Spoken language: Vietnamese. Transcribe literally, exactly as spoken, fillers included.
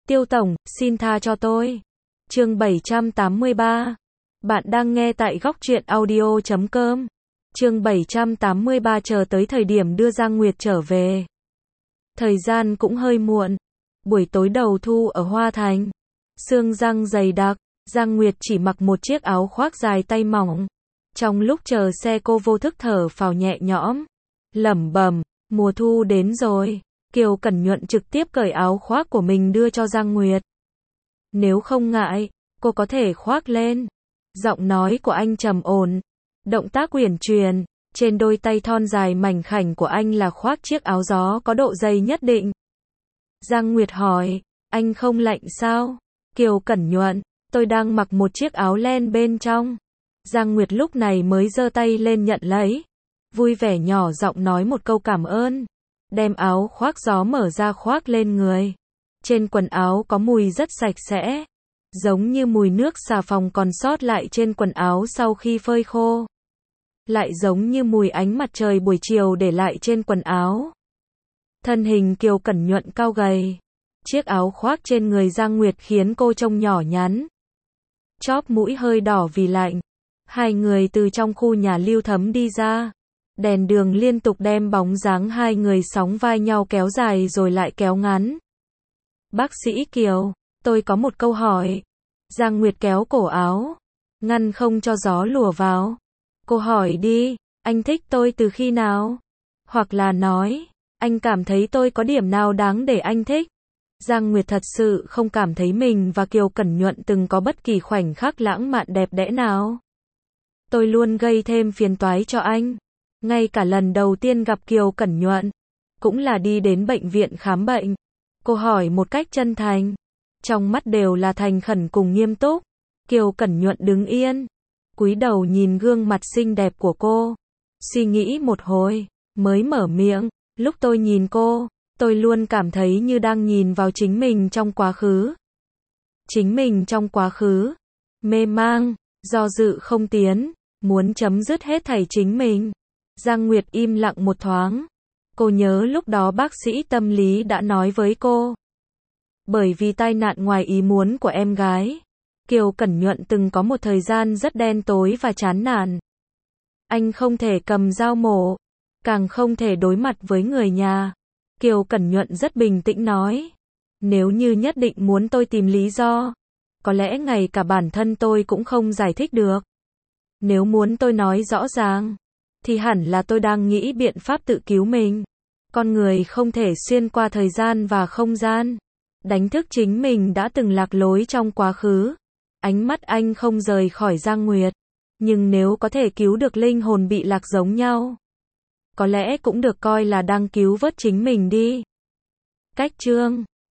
Tiêu tổng, xin tha cho tôi. Chương bảy trăm tám mươi ba. Bạn đang nghe tại góc truyện audio chấm com. Chương bảy trăm tám mươi ba chờ tới thời điểm đưa Giang Nguyệt trở về. Thời gian cũng hơi muộn. Buổi tối đầu thu ở Hoa Thành. Sương răng dày đặc, Giang Nguyệt chỉ mặc một chiếc áo khoác dài tay mỏng. Trong lúc chờ xe cô vô thức thở phào nhẹ nhõm. Lẩm bẩm, mùa thu đến rồi. Kiều Cẩn Nhuận trực tiếp cởi áo khoác của mình đưa cho Giang Nguyệt. Nếu không ngại, cô có thể khoác lên. Giọng nói của anh trầm ổn, động tác uyển chuyển, trên đôi tay thon dài mảnh khảnh của anh là khoác chiếc áo gió có độ dày nhất định. Giang Nguyệt hỏi, anh không lạnh sao? Kiều Cẩn Nhuận, tôi đang mặc một chiếc áo len bên trong. Giang Nguyệt lúc này mới giơ tay lên nhận lấy, vui vẻ nhỏ giọng nói một câu cảm ơn, đem áo khoác gió mở ra khoác lên người. Trên quần áo có mùi rất sạch sẽ, giống như mùi nước xà phòng còn sót lại trên quần áo sau khi phơi khô. Lại giống như mùi ánh mặt trời buổi chiều để lại trên quần áo. Thân hình Kiều Cẩn Nhuận cao gầy. Chiếc áo khoác trên người Giang Nguyệt khiến cô trông nhỏ nhắn. Chóp mũi hơi đỏ vì lạnh. Hai người từ trong khu nhà Lưu Thấm đi ra. Đèn đường liên tục đem bóng dáng hai người sóng vai nhau kéo dài rồi lại kéo ngắn. Bác sĩ Kiều, tôi có một câu hỏi. Giang Nguyệt kéo cổ áo, ngăn không cho gió lùa vào. Cô hỏi đi, anh thích tôi từ khi nào? Hoặc là nói, anh cảm thấy tôi có điểm nào đáng để anh thích? Giang Nguyệt thật sự không cảm thấy mình và Kiều Cẩn Nhuận từng có bất kỳ khoảnh khắc lãng mạn đẹp đẽ nào. Tôi luôn gây thêm phiền toái cho anh. Ngay cả lần đầu tiên gặp Kiều Cẩn Nhuận, cũng là đi đến bệnh viện khám bệnh. Cô hỏi một cách chân thành, trong mắt đều là thành khẩn cùng nghiêm túc. Kiều Cẩn Nhuận đứng yên, cúi đầu nhìn gương mặt xinh đẹp của cô, suy nghĩ một hồi, mới mở miệng, lúc tôi nhìn cô, tôi luôn cảm thấy như đang nhìn vào chính mình trong quá khứ. Chính mình trong quá khứ, mê mang, do dự không tiến, muốn chấm dứt hết thảy chính mình. Giang Nguyệt im lặng một thoáng. Cô nhớ lúc đó bác sĩ tâm lý đã nói với cô. Bởi vì tai nạn ngoài ý muốn của em gái, Kiều Cẩn Nhuận từng có một thời gian rất đen tối và chán nản. Anh không thể cầm dao mổ, càng không thể đối mặt với người nhà. Kiều Cẩn Nhuận rất bình tĩnh nói. Nếu như nhất định muốn tôi tìm lý do, có lẽ ngay cả bản thân tôi cũng không giải thích được. Nếu muốn tôi nói rõ ràng, thì hẳn là tôi đang nghĩ biện pháp tự cứu mình. Con người không thể xuyên qua thời gian và không gian, đánh thức chính mình đã từng lạc lối trong quá khứ. Ánh mắt anh không rời khỏi Giang Nguyệt. Nhưng nếu có thể cứu được linh hồn bị lạc giống nhau, có lẽ cũng được coi là đang cứu vớt chính mình đi. Cách chương